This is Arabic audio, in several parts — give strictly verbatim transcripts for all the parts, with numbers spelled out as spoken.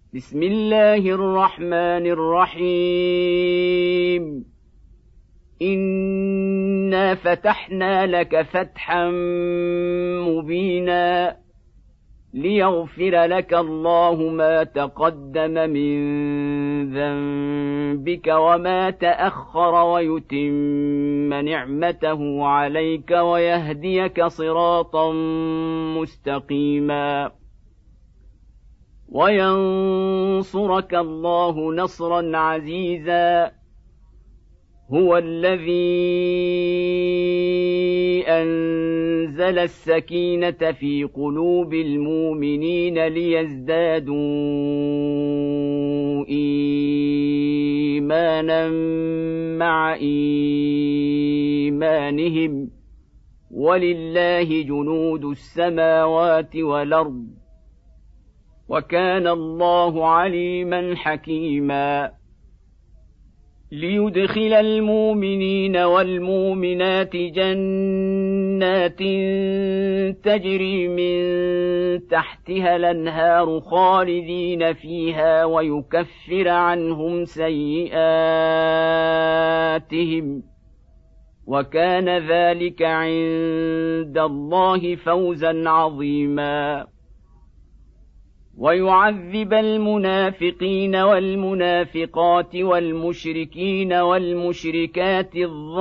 بسم الله الرحمن الرحيم إنا فتحنا لك فتحا مبينا ليغفر لك الله ما تقدم من ذنبك وما تأخر ويتم نعمته عليك ويهديك صراطا مستقيما وينصرك الله نصرا عزيزا هو الذي أنزل السكينة في قلوب المؤمنين ليزدادوا إيمانا مع إيمانهم ولله جنود السماوات والأرض وكان الله عليما حكيما ليدخل المؤمنين والمؤمنات جنات تجري من تحتها الأنهار خالدين فيها ويكفر عنهم سيئاتهم وكان ذلك عند الله فوزا عظيما ويعذب المنافقين والمنافقات والمشركين والمشركات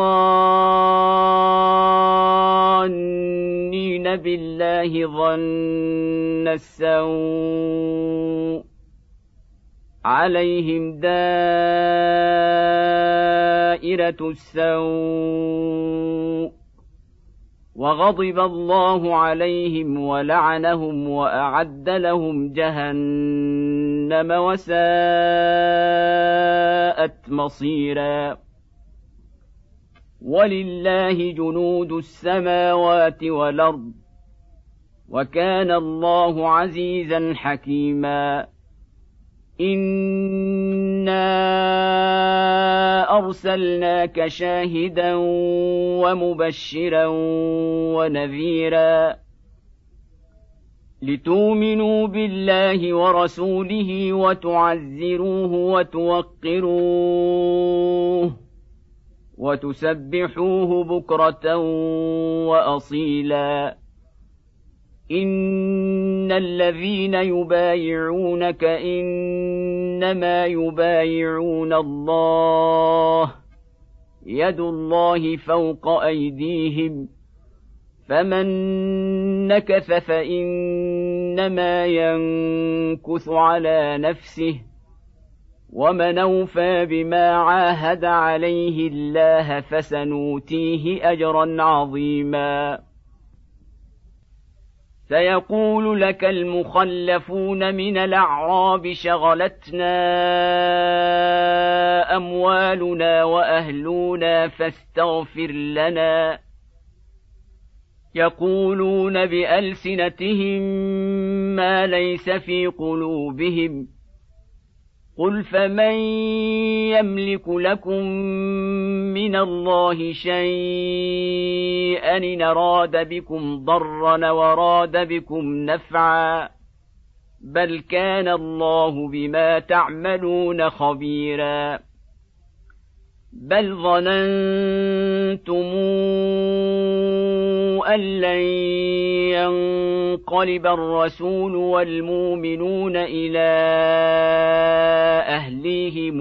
الظانين بالله ظن السوء عليهم دائرة السوء وغضب الله عليهم ولعنهم وأعد لهم جهنم وساءت مصيرا ولله جنود السماوات والأرض وكان الله عزيزا حكيما إنا أرسلناك شاهدا ومبشرا ونذيرا لتؤمنوا بالله ورسوله وتعزروه وتوقروه وتسبحوه بكرة وأصيلا إن الذين يبايعونك إنما يبايعون الله يد الله فوق أيديهم فمن نكث فإنما ينكث على نفسه ومن أوفى بما عاهد عليه الله فسنؤتيه أجرا عظيما سيقول لك المخلفون من الأعراب شغلتنا أموالنا وأهلنا فاستغفر لنا يقولون بألسنتهم ما ليس في قلوبهم قل فمن يملك لكم من الله شيئا إن أراد بكم ضرا وراد بكم نفعا بل كان الله بما تعملون خبيرا بل ظننتم أن لن ينقلب الرسول والمؤمنون إلى أهليهم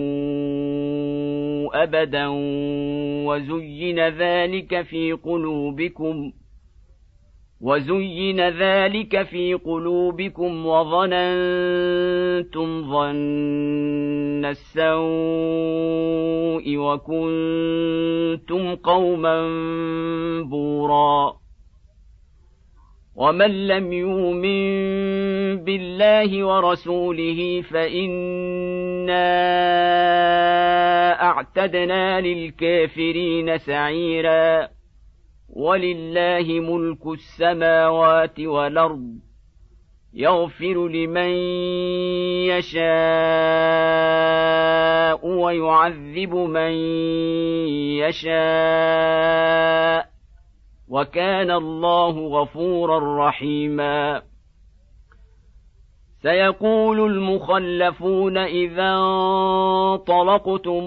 أبدا وزين ذلك في قلوبكم وزين ذلك في قلوبكم وظننتم ظن السوء وكنتم قوما بورا ومن لم يؤمن بالله ورسوله فإنا أعتدنا للكافرين سعيرا ولله ملك السماوات والأرض يغفر لمن يشاء ويعذب من يشاء وكان الله غفورا رحيما سيقول المخلفون إذا انطلقتم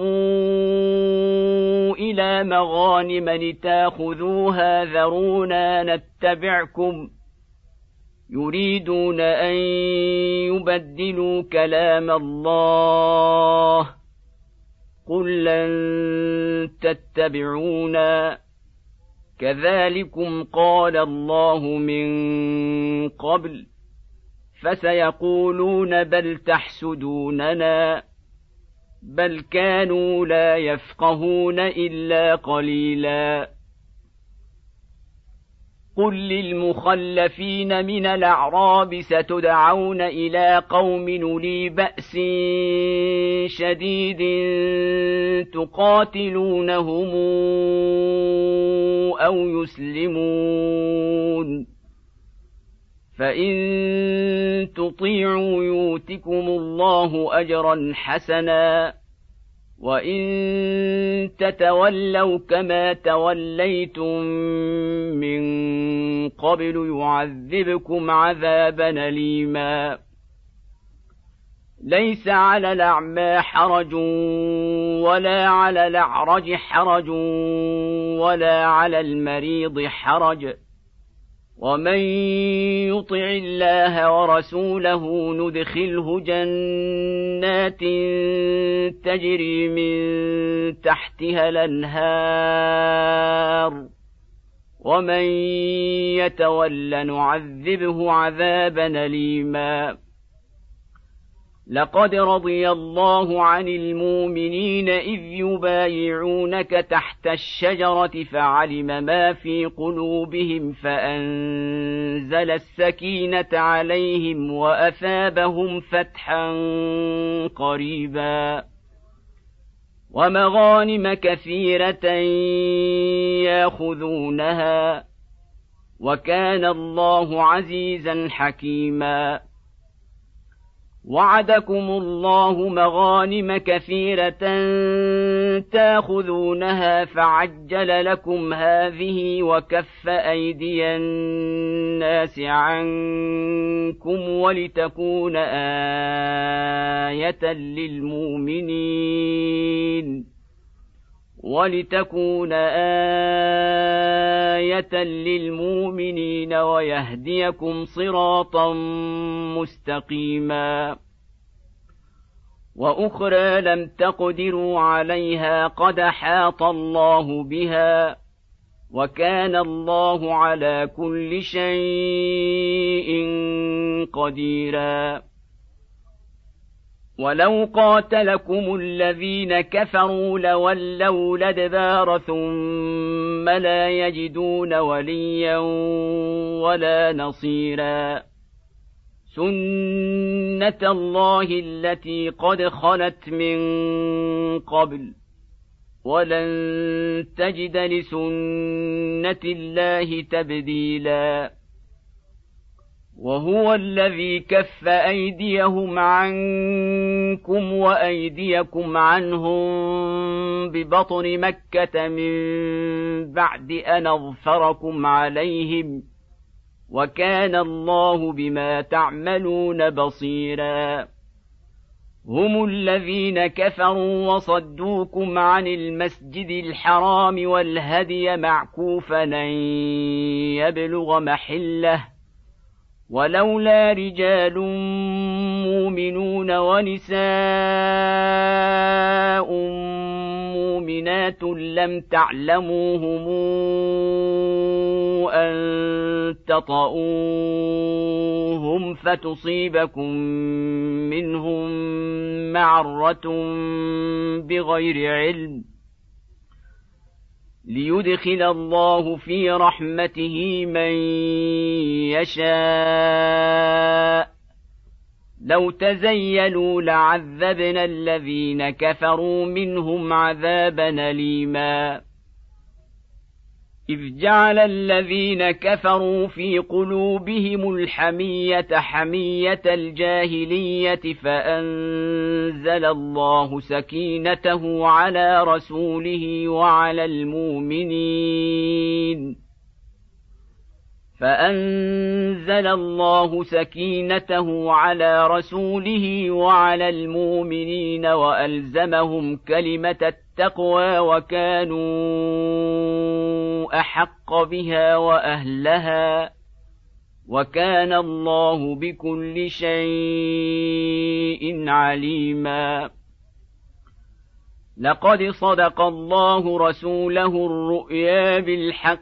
إلى مغانم لتاخذوها ذرونا نتبعكم يريدون أن يبدلوا كلام الله قل لن تتبعونا كذلكم قال الله من قبل فسيقولون بل تحسدوننا بل كانوا لا يفقهون إلا قليلا قل للمخلفين من الأعراب ستدعون إلى قوم أولي بأس شديد تقاتلونهم أو يسلمون فإن تطيعوا يؤتكم الله أجرا حسنا وإن تتولوا كما توليتم من قبل يعذبكم عذابا أليما ليس على الأعمى حرج ولا على الأعرج حرج ولا على المريض حرج ومن يطع الله ورسوله ندخله جنات تجري من تحتها الأنهار ومن يتول نعذبه عذابا أليما لقد رضي الله عن المؤمنين إذ يبايعونك تحت الشجرة فعلم ما في قلوبهم فأنزل السكينة عليهم وأثابهم فتحا قريبا ومغانم كثيرة ياخذونها وكان الله عزيزا حكيما وعدكم الله مغانم كثيرة تاخذونها فعجل لكم هذه وكف أيدي الناس عنكم ولتكون آية للمؤمنين ولتكون آية للمؤمنين ويهديكم صراطا مستقيما وأخرى لم تقدروا عليها قد أحاط الله بها وكان الله على كل شيء قديرا ولو قاتلكم الذين كفروا لولوا الأدبار ثم لا يجدون وليا ولا نصيرا سنة الله التي قد خلت من قبل ولن تجد لسنة الله تبديلا وهو الذي كف أيديهم عنكم وأيديكم عنهم ببطن مكة من بعد أن أظفركم عليهم وكان الله بما تعملون بصيرا هم الذين كفروا وصدوكم عن المسجد الحرام والهدي معكوفا أن يبلغ محله ولولا رجال مؤمنون ونساء مؤمنات لم تعلموهم أن تطؤوهم فتصيبكم منهم معرة بغير علم ليدخل الله في رحمته من يشاء لو تزيلوا لعذبنا الذين كفروا منهم عذابا أليما إذ جعل الذين كفروا في قلوبهم الحمية حمية الجاهلية فأنزل الله سكينته على رسوله وعلى المؤمنين فأنزل الله سكينته على رسوله وعلى المؤمنين وألزمهم كلمة التقوى وكانوا أحق بها وأهلها وكان الله بكل شيء عليما. لقد صدق الله رسوله الرؤيا بالحق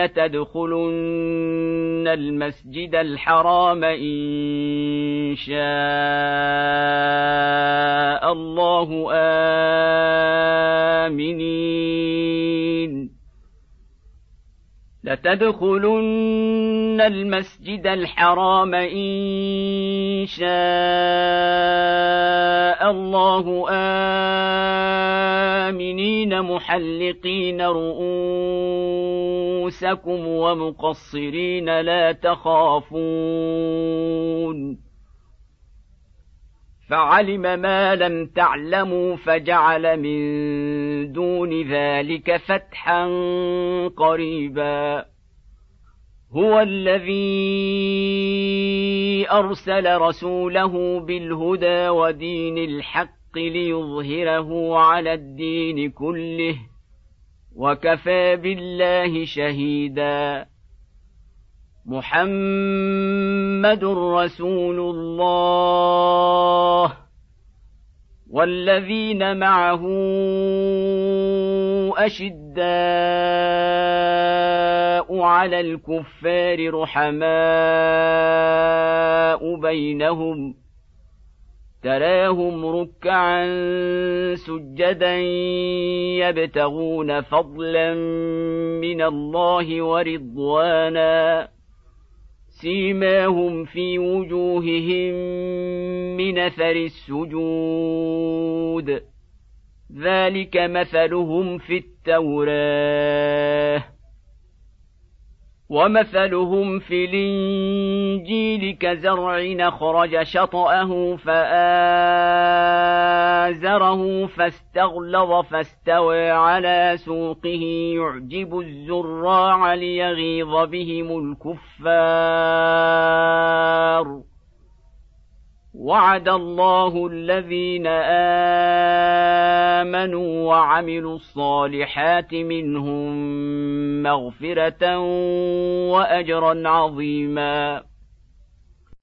لتدخلن المسجد الحرام إن شاء الله آمنين لتدخلن المسجد الحرام إن شاء الله آمنين محلقين رؤوسكم ومقصرين لا تخافون فعلم ما لم تعلموا فجعل من دون ذلك فتحا قريبا. هو الذي أرسل رسوله بالهدى ودين الحق ليظهره على الدين كله وكفى بالله شهيدا. محمد رسول الله والذين معه أشداء على الكفار رحماء بينهم تراهم ركعا سجدا يبتغون فضلا من الله ورضوانا سيماهم في وجوههم من أثر السجود ذلك مثلهم في التوراة ومثلهم في الإنجيل كزرع أخرج شطأه فآزره فاستغلظ فاستوى على سوقه يعجب الزراع ليغيظ بهم الكفار. وعد الله الذين آمنوا وعملوا الصالحات منهم مغفرة وأجرا عظيما.